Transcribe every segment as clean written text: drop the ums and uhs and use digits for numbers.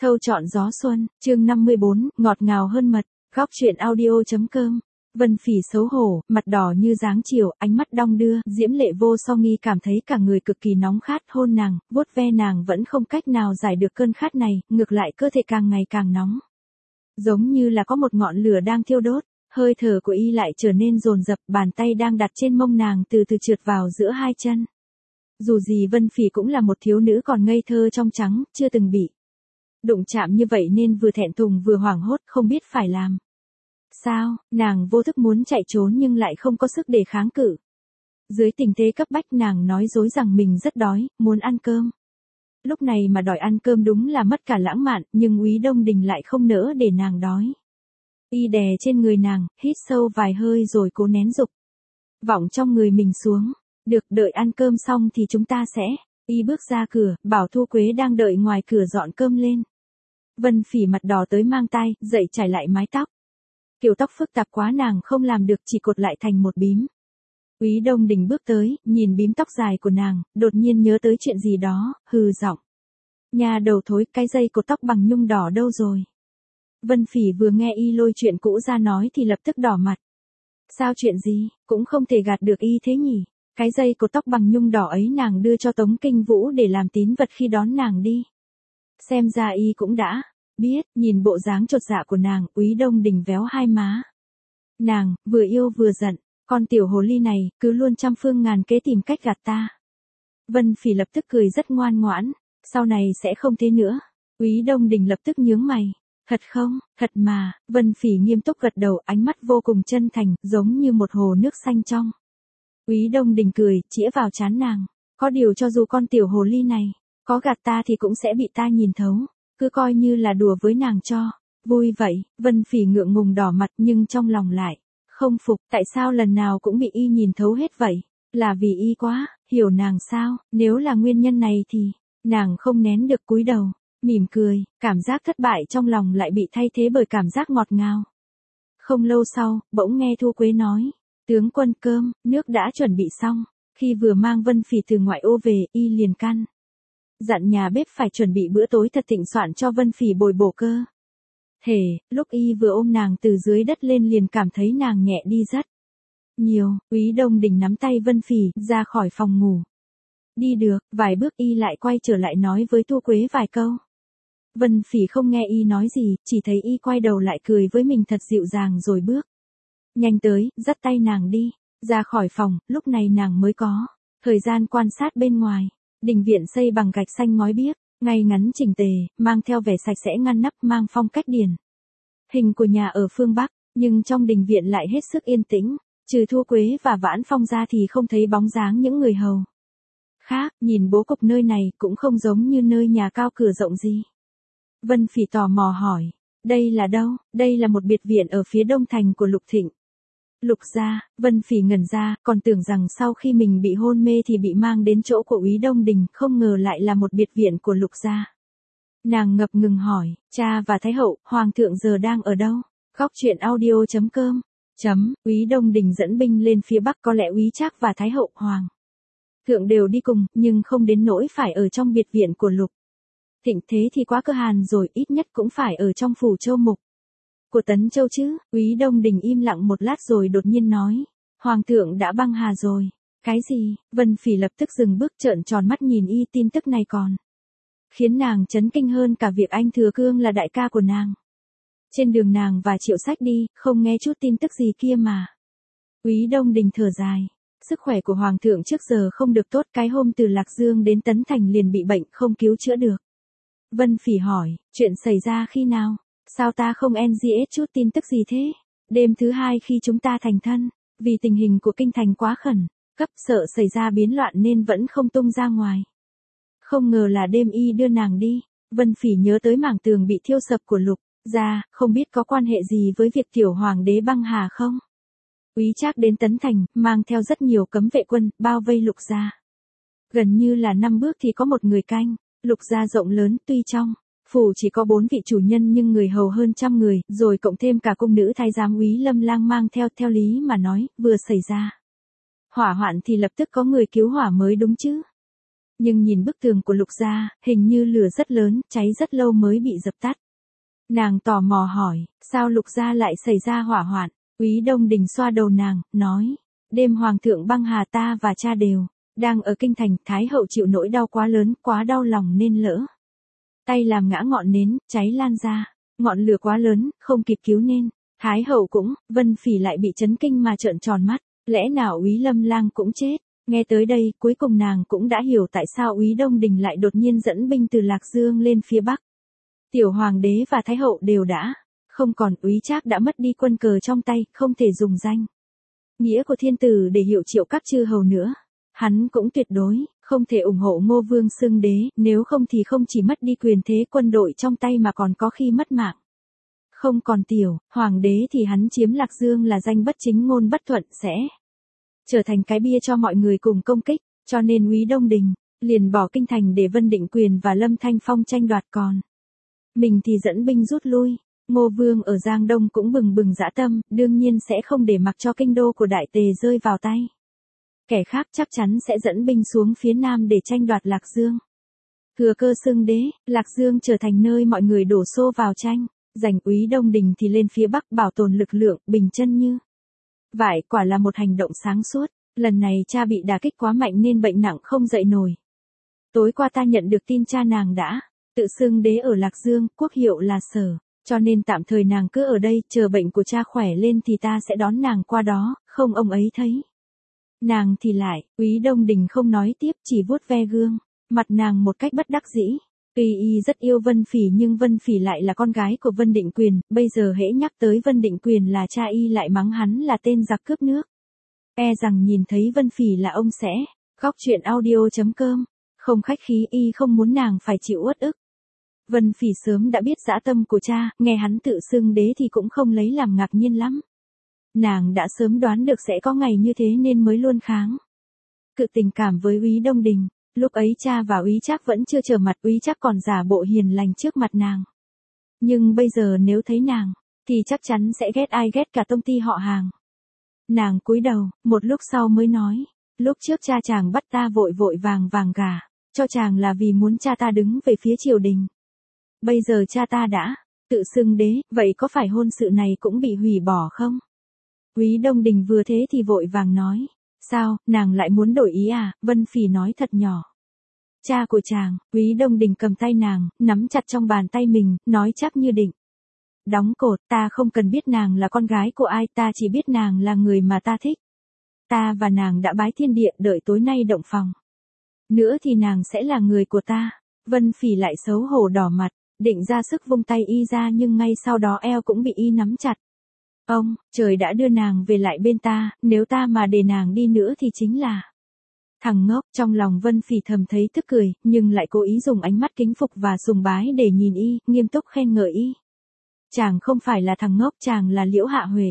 Thâu chọn gió xuân, chương 54, ngọt ngào hơn mật, góc truyện audio.com. Vân Phỉ xấu hổ, mặt đỏ như dáng chiều, ánh mắt đong đưa, diễm lệ vô so nghi cảm thấy cả người cực kỳ nóng khát, hôn nàng, vuốt ve nàng vẫn không cách nào giải được cơn khát này, ngược lại cơ thể càng ngày càng nóng. Giống như là có một ngọn lửa đang thiêu đốt, hơi thở của y lại trở nên dồn dập, bàn tay đang đặt trên mông nàng từ từ trượt vào giữa hai chân. Dù gì Vân Phỉ cũng là một thiếu nữ còn ngây thơ trong trắng, chưa từng bị đụng chạm như vậy nên vừa thẹn thùng vừa hoảng hốt không biết phải làm sao, nàng vô thức muốn chạy trốn nhưng lại không có sức để kháng cự. Dưới tình thế cấp bách nàng nói dối rằng mình rất đói, muốn ăn cơm. Lúc này mà đòi ăn cơm đúng là mất cả lãng mạn, nhưng Úy Đông Đình lại không nỡ để nàng đói. Y đè trên người nàng, hít sâu vài hơi rồi cố nén dục vọng trong người mình xuống. Được, đợi ăn cơm xong thì chúng ta sẽ. Y bước ra cửa, bảo Thu Quế đang đợi ngoài cửa dọn cơm lên. Vân Phỉ mặt đỏ tới mang tay, dậy chải lại mái tóc. Kiểu tóc phức tạp quá nàng không làm được, chỉ cột lại thành một bím. Úy Đông Đình bước tới, nhìn bím tóc dài của nàng, đột nhiên nhớ tới chuyện gì đó, hừ giọng. Nhà đầu thối, cái dây cột tóc bằng nhung đỏ đâu rồi? Vân Phỉ vừa nghe y lôi chuyện cũ ra nói thì lập tức đỏ mặt. Sao chuyện gì, cũng không thể gạt được y thế nhỉ? Cái dây cột tóc bằng nhung đỏ ấy nàng đưa cho Tống Kinh Vũ để làm tín vật khi đón nàng đi. Xem ra y cũng đã biết, nhìn bộ dáng chột dạ của nàng, Úy Đông Đình véo hai má. Nàng, vừa yêu vừa giận, con tiểu hồ ly này, cứ luôn trăm phương ngàn kế tìm cách gạt ta. Vân Phỉ lập tức cười rất ngoan ngoãn, sau này sẽ không thế nữa. Úy Đông Đình lập tức nhướng mày. Thật không, thật mà, Vân Phỉ nghiêm túc gật đầu, ánh mắt vô cùng chân thành, giống như một hồ nước xanh trong. Úy Đông Đình cười, chĩa vào trán nàng. Có điều cho dù con tiểu hồ ly này có gạt ta thì cũng sẽ bị ta nhìn thấu, cứ coi như là đùa với nàng cho vui vậy. Vân Phỉ ngượng ngùng đỏ mặt nhưng trong lòng lại không phục, tại sao lần nào cũng bị y nhìn thấu hết vậy? Là vì y quá hiểu nàng sao? Nếu là nguyên nhân này thì nàng không nén được cúi đầu, mỉm cười, cảm giác thất bại trong lòng lại bị thay thế bởi cảm giác ngọt ngào. Không lâu sau, bỗng nghe Thu Quế nói, tướng quân cơm, nước đã chuẩn bị xong. Khi vừa mang Vân Phỉ từ ngoại ô về, y liền căn dặn nhà bếp phải chuẩn bị bữa tối thật thịnh soạn cho Vân Phỉ bồi bổ cơ thể. Lúc y vừa ôm nàng từ dưới đất lên liền cảm thấy nàng nhẹ đi rất nhiều. Úy Đông Đình nắm tay Vân Phỉ ra khỏi phòng ngủ. Đi được, vài bước y lại quay trở lại nói với Thu Quế vài câu. Vân Phỉ không nghe y nói gì, chỉ thấy y quay đầu lại cười với mình thật dịu dàng rồi bước nhanh tới, dắt tay nàng đi ra khỏi phòng. Lúc này nàng mới có thời gian quan sát bên ngoài. Đình viện xây bằng gạch xanh ngói biếc, ngay ngắn chỉnh tề, mang theo vẻ sạch sẽ ngăn nắp, mang phong cách điển hình của nhà ở phương Bắc, nhưng trong đình viện lại hết sức yên tĩnh, trừ Thu Quế và Vãn Phong ra thì không thấy bóng dáng những người hầu khác. Nhìn bố cục nơi này cũng không giống như nơi nhà cao cửa rộng gì. Vân Phỉ tò mò hỏi, đây là đâu? Đây là một biệt viện ở phía đông thành của Lục Thịnh. Lục gia. Vân Phỉ ngẩn ra, còn tưởng rằng sau khi mình bị hôn mê thì bị mang đến chỗ của Úy Đông Đình, không ngờ lại là một biệt viện của Lục gia. Nàng ngập ngừng hỏi, cha và Thái hậu, hoàng thượng giờ đang ở đâu? Góc truyện audio.com. Úy Đông Đình dẫn binh lên phía bắc, có lẽ Úy Trác và Thái hậu, hoàng thượng đều đi cùng, nhưng không đến nỗi phải ở trong biệt viện của Lục Thịnh, thế thì quá cơ hàn rồi, ít nhất cũng phải ở trong phủ Châu Mục của Tấn Châu chứ. Úy Đông Đình im lặng một lát rồi đột nhiên nói, hoàng thượng đã băng hà rồi. Cái gì? Vân Phỉ lập tức dừng bước trợn tròn mắt nhìn y. Tin tức này còn khiến nàng chấn kinh hơn cả việc anh Thừa Cương là đại ca của nàng. Trên đường nàng và Triệu Sách đi, không nghe chút tin tức gì kia mà. Úy Đông Đình thở dài, sức khỏe của hoàng thượng trước giờ không được tốt, cái hôm từ Lạc Dương đến Tấn Thành liền bị bệnh, không cứu chữa được. Vân Phỉ hỏi, chuyện xảy ra khi nào? Sao ta không NGS chút tin tức gì thế? Đêm thứ hai khi chúng ta thành thân, vì tình hình của kinh thành quá khẩn cấp, sợ xảy ra biến loạn nên vẫn không tung ra ngoài. Không ngờ là đêm y đưa nàng đi. Vân Phỉ nhớ tới mảng tường bị thiêu sập của Lục gia, không biết có quan hệ gì với việc tiểu hoàng đế băng hà không? Úy Trác đến Tấn Thành, mang theo rất nhiều cấm vệ quân, bao vây Lục gia. Gần như là 5 bước thì có một người canh. Lục gia rộng lớn, tuy trong phủ chỉ có 4 vị chủ nhân nhưng người hầu hơn 100 người, rồi cộng thêm cả cung nữ thái giám Úy Lâm Lang mang theo. Theo lý mà nói, vừa xảy ra hỏa hoạn thì lập tức có người cứu hỏa mới đúng chứ. Nhưng nhìn bức tường của Lục gia, hình như lửa rất lớn, cháy rất lâu mới bị dập tắt. Nàng tò mò hỏi, sao Lục gia lại xảy ra hỏa hoạn? Úy Đông Đình xoa đầu nàng, nói, đêm hoàng thượng băng hà ta và cha đều đang ở kinh thành, Thái hậu chịu nỗi đau quá lớn, quá đau lòng nên lỡ tay làm ngã ngọn nến, cháy lan ra, ngọn lửa quá lớn, không kịp cứu nên Thái hậu cũng, Vân Phỉ lại bị chấn kinh mà trợn tròn mắt, lẽ nào Úy Lâm Lang cũng chết? Nghe tới đây, cuối cùng nàng cũng đã hiểu tại sao Úy Đông Đình lại đột nhiên dẫn binh từ Lạc Dương lên phía Bắc. Tiểu hoàng đế và thái hậu đều đã không còn, Úy Trác đã mất đi quân cờ trong tay, không thể dùng danh nghĩa của thiên tử để hiệu triệu các chư hầu nữa. Hắn cũng tuyệt đối không thể ủng hộ Ngô Vương xưng đế, nếu không thì không chỉ mất đi quyền thế quân đội trong tay mà còn có khi mất mạng. Không còn tiểu hoàng đế thì hắn chiếm Lạc Dương là danh bất chính ngôn bất thuận, sẽ trở thành cái bia cho mọi người cùng công kích, cho nên Úy Đông Đình liền bỏ kinh thành để Vân Định Quyền và Lâm Thanh Phong tranh đoạt, còn mình thì dẫn binh rút lui. Ngô Vương ở Giang Đông cũng bừng bừng dã tâm, đương nhiên sẽ không để mặc cho kinh đô của Đại Tề rơi vào tay kẻ khác, chắc chắn sẽ dẫn binh xuống phía Nam để tranh đoạt Lạc Dương. Thừa cơ xưng đế, Lạc Dương trở thành nơi mọi người đổ xô vào tranh giành. Úy Đông Đình thì lên phía Bắc bảo tồn lực lượng, bình chân như vậy, quả là một hành động sáng suốt. Lần này cha bị đả kích quá mạnh nên bệnh nặng không dậy nổi. Tối qua ta nhận được tin cha nàng đã tự xưng đế ở Lạc Dương, quốc hiệu là Sở, cho nên tạm thời nàng cứ ở đây, chờ bệnh của cha khỏe lên thì ta sẽ đón nàng qua đó, không ông ấy thấy nàng thì lại. Úy Đông Đình không nói tiếp, chỉ vuốt ve gương mặt nàng một cách bất đắc dĩ. Tuy y rất yêu Vân Phỉ nhưng Vân Phỉ lại là con gái của Vân Định Quyền, bây giờ hễ nhắc tới Vân Định Quyền là cha y lại mắng hắn là tên giặc cướp nước. E rằng nhìn thấy Vân Phỉ là ông sẽ khóc. Chuyện audio.com. Không khách khí, y không muốn nàng phải chịu uất ức. Vân Phỉ sớm đã biết dã tâm của cha, nghe hắn tự xưng đế thì cũng không lấy làm ngạc nhiên lắm. Nàng đã sớm đoán được sẽ có ngày như thế nên mới luôn kháng cự tình cảm với Úy Đông Đình. Lúc ấy cha và Úy Trác vẫn chưa trở mặt, Úy Trác còn giả bộ hiền lành trước mặt nàng. Nhưng bây giờ nếu thấy nàng, thì chắc chắn sẽ ghét ai ghét cả tông ty họ hàng. Nàng cúi đầu, một lúc sau mới nói, lúc trước cha chàng bắt ta vội vội vàng vàng gả cho chàng là vì muốn cha ta đứng về phía triều đình. Bây giờ cha ta đã tự xưng đế, vậy có phải hôn sự này cũng bị hủy bỏ không? Úy Đông Đình vừa thế thì vội vàng nói, sao, nàng lại muốn đổi ý à? Vân Phỉ nói thật nhỏ. Cha của chàng. Úy Đông Đình cầm tay nàng, nắm chặt trong bàn tay mình, nói chắc như định. Đóng cột, ta không cần biết nàng là con gái của ai, ta chỉ biết nàng là người mà ta thích. Ta và nàng đã bái thiên địa, đợi tối nay động phòng nữa thì nàng sẽ là người của ta. Vân Phỉ lại xấu hổ đỏ mặt, định ra sức vung tay y ra nhưng ngay sau đó eo cũng bị y nắm chặt. Ông, trời đã đưa nàng về lại bên ta, nếu ta mà để nàng đi nữa thì chính là thằng ngốc. Trong lòng Vân Phỉ thầm thấy tức cười, nhưng lại cố ý dùng ánh mắt kính phục và sùng bái để nhìn y, nghiêm túc khen ngợi y. Chàng không phải là thằng ngốc, chàng là Liễu Hạ Huệ.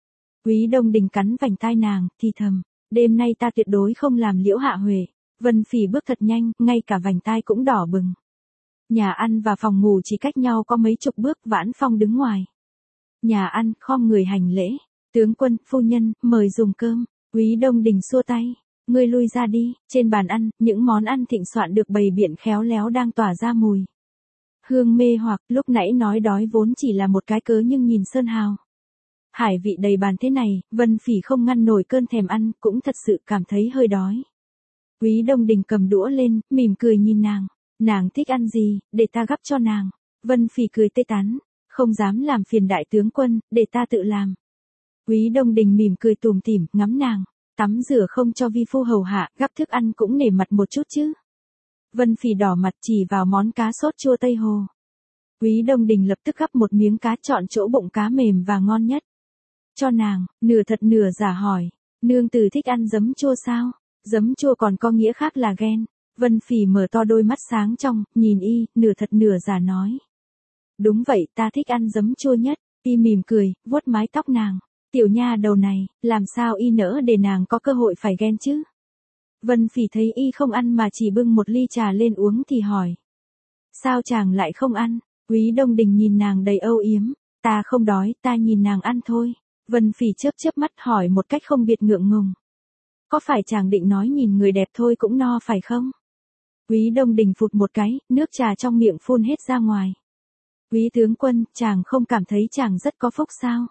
Úy Đông Đình cắn vành tai nàng, thì thầm, đêm nay ta tuyệt đối không làm Liễu Hạ Huệ. Vân Phỉ bước thật nhanh, ngay cả vành tai cũng đỏ bừng. Nhà ăn và phòng ngủ chỉ cách nhau có mấy chục bước, Vãn Phong đứng ngoài nhà ăn, khom người hành lễ. Tướng quân, phu nhân, mời dùng cơm. Úy Đông Đình xua tay, ngươi lui ra đi. Trên bàn ăn, những món ăn thịnh soạn được bày biện khéo léo đang tỏa ra mùi hương mê hoặc. Lúc nãy nói đói vốn chỉ là một cái cớ nhưng nhìn sơn hào hải vị đầy bàn thế này, Vân Phỉ không ngăn nổi cơn thèm ăn, cũng thật sự cảm thấy hơi đói. Úy Đông Đình cầm đũa lên, mỉm cười nhìn nàng. Nàng thích ăn gì, để ta gắp cho nàng. Vân Phỉ cười tê tán, không dám làm phiền đại tướng quân, để ta tự làm. Úy Đông Đình mỉm cười tủm tỉm, ngắm nàng. Tắm rửa không cho vi phu hầu hạ, gắp thức ăn cũng nể mặt một chút chứ. Vân Phỉ đỏ mặt chỉ vào món cá sốt chua Tây Hồ. Úy Đông Đình lập tức gắp một miếng cá, chọn chỗ bụng cá mềm và ngon nhất cho nàng, nửa thật nửa giả hỏi, nương tử thích ăn giấm chua sao? Giấm chua còn có nghĩa khác là ghen. Vân Phỉ mở to đôi mắt sáng trong, nhìn y, nửa thật nửa giả nói. Đúng vậy, ta thích ăn giấm chua nhất. Y mỉm cười, vuốt mái tóc nàng. Tiểu nha đầu này, làm sao y nỡ để nàng có cơ hội phải ghen chứ? Vân Phỉ thấy y không ăn mà chỉ bưng một ly trà lên uống thì hỏi. Sao chàng lại không ăn? Úy Đông Đình nhìn nàng đầy âu yếm. Ta không đói, ta nhìn nàng ăn thôi. Vân Phỉ chớp chớp mắt hỏi một cách không biệt ngượng ngùng. Có phải chàng định nói nhìn người đẹp thôi cũng no phải không? Quý Đông Đình phụt một cái, nước trà trong miệng phun hết ra ngoài. Quý tướng quân, chàng không cảm thấy chàng rất có phúc sao?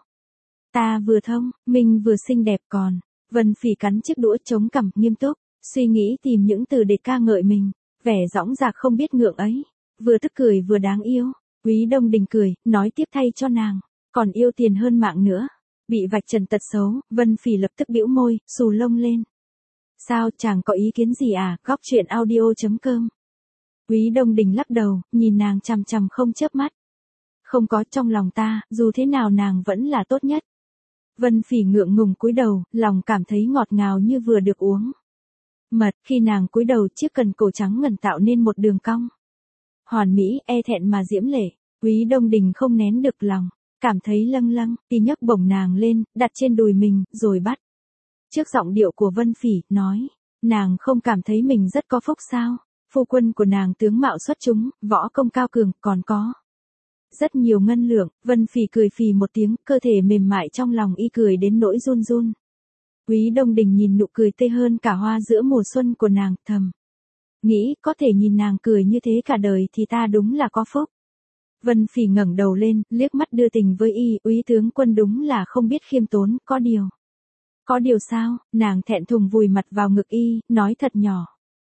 Ta vừa thông, minh vừa xinh đẹp còn. Vân Phỉ cắn chiếc đũa chống cằm nghiêm túc, suy nghĩ tìm những từ để ca ngợi mình, vẻ dõng dạc không biết ngượng ấy, vừa tức cười vừa đáng yêu. Quý Đông Đình cười, nói tiếp thay cho nàng, còn yêu tiền hơn mạng nữa. Bị vạch trần tật xấu, Vân Phỉ lập tức bĩu môi, xù lông lên. Sao, chàng có ý kiến gì à? Góc truyện audio.com. Quý Đông Đình lắc đầu, nhìn nàng chằm chằm không chớp mắt. Không có, trong lòng ta, dù thế nào nàng vẫn là tốt nhất. Vân Phỉ ngượng ngùng cúi đầu, lòng cảm thấy ngọt ngào như vừa được uống mật. Khi nàng cúi đầu, chiếc cần cổ trắng ngần tạo nên một đường cong hoàn mỹ, e thẹn mà diễm lệ. Quý Đông Đình không nén được lòng, cảm thấy lâng lâng, thì nhấc bổng nàng lên, đặt trên đùi mình, rồi bắt. Trước giọng điệu của Vân Phỉ, nói, nàng không cảm thấy mình rất có phúc sao? Phu quân của nàng tướng mạo xuất chúng, võ công cao cường, còn có rất nhiều ngân lượng. Vân Phỉ cười phì một tiếng, cơ thể mềm mại trong lòng y cười đến nỗi run run. Quý Đông Đình nhìn nụ cười tê hơn cả hoa giữa mùa xuân của nàng, thầm nghĩ, có thể nhìn nàng cười như thế cả đời thì ta đúng là có phúc. Vân Phỉ ngẩng đầu lên, liếc mắt đưa tình với y, úy tướng quân đúng là không biết khiêm tốn, có điều. Có điều sao? Nàng thẹn thùng vùi mặt vào ngực y, nói thật nhỏ.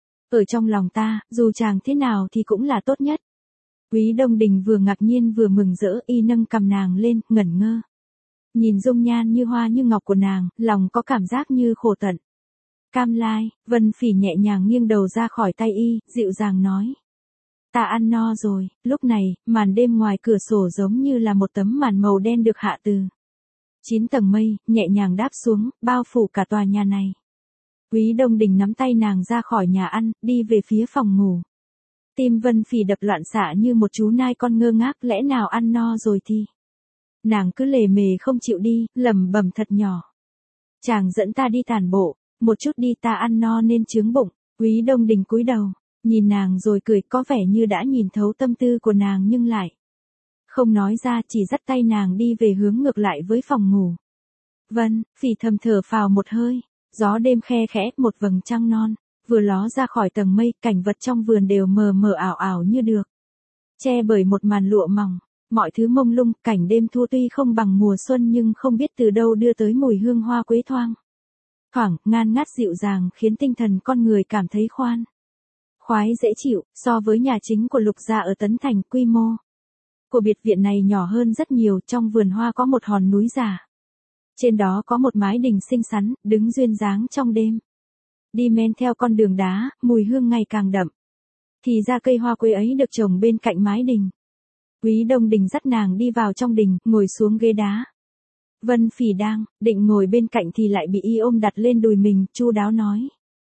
Ở trong lòng ta, dù chàng thế nào thì cũng là tốt nhất. Quý Đông Đình vừa ngạc nhiên vừa mừng rỡ, y nâng cầm nàng lên, ngẩn ngơ. Nhìn dung nhan như hoa như ngọc của nàng, lòng có cảm giác như khổ tận. Cam lai. Vân Phỉ nhẹ nhàng nghiêng đầu ra khỏi tay y, dịu dàng nói. Ta ăn no rồi. Lúc này, màn đêm ngoài cửa sổ giống như là một tấm màn màu đen được hạ từ 9 tầng mây, nhẹ nhàng đáp xuống, bao phủ cả tòa nhà này. Quý Đông Đình nắm tay nàng ra khỏi nhà ăn, đi về phía phòng ngủ. Tim Vân Phỉ đập loạn xạ như một chú nai con ngơ ngác, lẽ nào ăn no rồi thì. Nàng cứ lề mề không chịu đi, lẩm bẩm thật nhỏ. Chàng dẫn ta đi tản bộ, một chút đi, ta ăn no nên chướng bụng. Quý Đông Đình cúi đầu, nhìn nàng rồi cười, có vẻ như đã nhìn thấu tâm tư của nàng nhưng lại không nói ra, chỉ dắt tay nàng đi về hướng ngược lại với phòng ngủ. Vân Phỉ thầm thở phào một hơi, gió đêm khe khẽ, một vầng trăng non vừa ló ra khỏi tầng mây, cảnh vật trong vườn đều mờ mờ ảo ảo như được che bởi một màn lụa mỏng, mọi thứ mông lung. Cảnh đêm thu tuy không bằng mùa xuân nhưng không biết từ đâu đưa tới mùi hương hoa quế thoang thoảng, ngan ngát dịu dàng, khiến tinh thần con người cảm thấy khoan khoái dễ chịu. So với nhà chính của Lục gia ở Tấn Thành, quy mô của biệt viện này nhỏ hơn rất nhiều. Trong vườn hoa có một hòn núi giả, trên đó có một mái đình xinh xắn, đứng duyên dáng trong đêm. Đi men theo con đường đá, mùi hương ngày càng đậm. Thì ra cây hoa quế ấy được trồng bên cạnh mái đình. Quý Đông Đình dắt nàng đi vào trong đình, ngồi xuống ghế đá. Vân Phỉ đang định ngồi bên cạnh thì lại bị y ôm đặt lên đùi mình, chu đáo nói.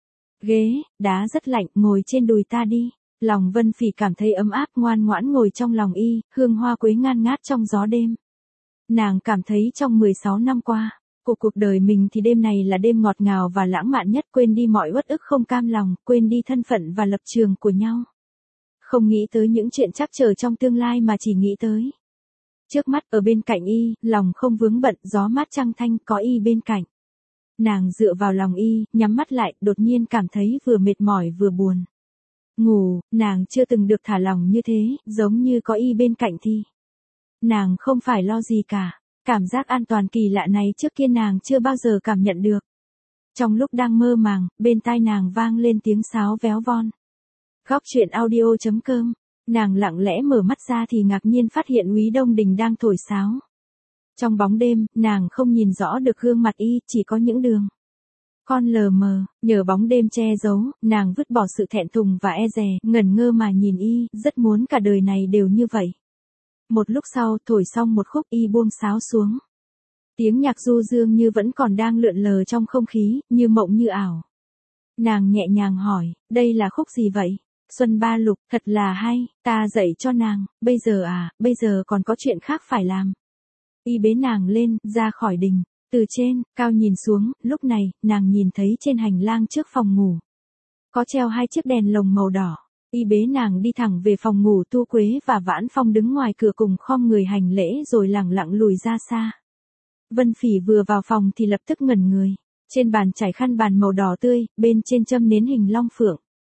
Ghế đá rất lạnh, ngồi trên đùi ta đi. Lòng Vân Phỉ cảm thấy ấm áp, ngoan ngoãn ngồi trong lòng y, hương hoa quế ngan ngát trong gió đêm. Nàng cảm thấy trong 16 năm qua, cuộc đời mình thì đêm này là đêm ngọt ngào và lãng mạn nhất, quên đi mọi uất ức không cam lòng, quên đi thân phận và lập trường của nhau. Không nghĩ tới những chuyện trắc trở trong tương lai mà chỉ nghĩ tới trước mắt. Ở bên cạnh y, lòng không vướng bận, gió mát trăng thanh, có y bên cạnh. Nàng dựa vào lòng y, nhắm mắt lại, đột nhiên cảm thấy vừa mệt mỏi vừa buồn ngủ. Nàng chưa từng được thả lỏng như thế, giống như có y bên cạnh thì nàng không phải lo gì cả. Cảm giác an toàn kỳ lạ này trước kia nàng chưa bao giờ cảm nhận được. Trong lúc đang mơ màng, bên tai nàng vang lên tiếng sáo véo von. Góc truyện audio.com. Nàng lặng lẽ mở mắt ra thì ngạc nhiên phát hiện Úy Đông Đình đang thổi sáo. Trong bóng đêm, nàng không nhìn rõ được gương mặt y, chỉ có những đường con lờ mờ. Nhờ bóng đêm che giấu, nàng vứt bỏ sự thẹn thùng và e dè, ngẩn ngơ mà nhìn y, rất muốn cả đời này đều như vậy. Một lúc sau, thổi xong một khúc, y buông sáo xuống. Tiếng nhạc du dương như vẫn còn đang lượn lờ trong không khí, như mộng như ảo. Nàng nhẹ nhàng hỏi, đây là khúc gì vậy? Xuân Ba Lục, thật là hay, ta dạy cho nàng. Bây giờ à, bây giờ còn có chuyện khác phải làm. Y bế nàng lên, ra khỏi đình. Từ trên cao nhìn xuống, lúc này, nàng nhìn thấy trên hành lang trước phòng ngủ có treo 2 chiếc đèn lồng màu đỏ. Y bế nàng đi thẳng về phòng ngủ. Tu Quế và Vãn Phong đứng ngoài cửa cùng khom người hành lễ rồi lẳng lặng lùi ra xa. Vân Phỉ vừa vào phòng thì lập tức ngẩn người. Trên bàn trải khăn bàn màu đỏ tươi, bên trên châm nến hình long phượng.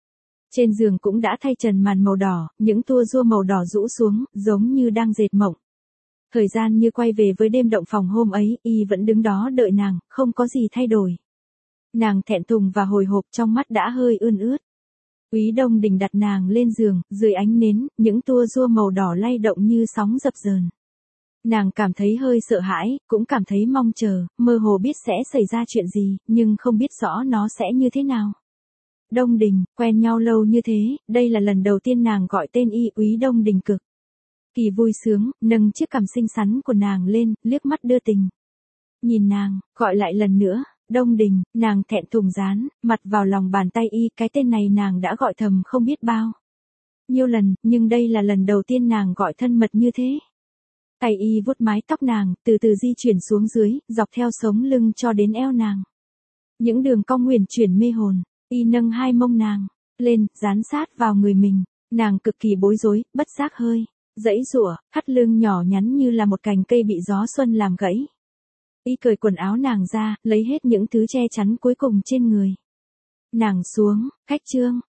Trên giường cũng đã thay trần màn màu đỏ, những tua rua màu đỏ rũ xuống, giống như đang dệt mộng. Thời gian như quay về với đêm động phòng hôm ấy, y vẫn đứng đó đợi nàng, không có gì thay đổi. Nàng thẹn thùng và hồi hộp, trong mắt đã hơi ươn ướt. Úy Đông Đình đặt nàng lên giường, dưới ánh nến, những tua rua màu đỏ lay động như sóng dập dờn. Nàng cảm thấy hơi sợ hãi, cũng cảm thấy mong chờ, mơ hồ biết sẽ xảy ra chuyện gì, nhưng không biết rõ nó sẽ như thế nào. Đông Đình, quen nhau lâu như thế, đây là lần đầu tiên nàng gọi tên y. Úy Đông Đình cực kỳ vui sướng, nâng chiếc cằm xinh xắn của nàng lên, liếc mắt đưa tình. Nhìn nàng, gọi lại lần nữa, Đông Đình, nàng thẹn thùng dán mặt vào lòng bàn tay y, cái tên này nàng đã gọi thầm không biết bao nhiêu lần, nhưng đây là lần đầu tiên nàng gọi thân mật như thế. Tay y vuốt mái tóc nàng, từ từ di chuyển xuống dưới, dọc theo sống lưng cho đến eo nàng. Những đường cong uyển chuyển mê hồn, y nâng hai mông nàng lên, dán sát vào người mình. Nàng cực kỳ bối rối, bất giác hơi giãy giụa, thắt lưng nhỏ nhắn như là một cành cây bị gió xuân làm gãy. Y cởi quần áo nàng ra, lấy hết những thứ che chắn cuối cùng trên người nàng xuống. Khách trương,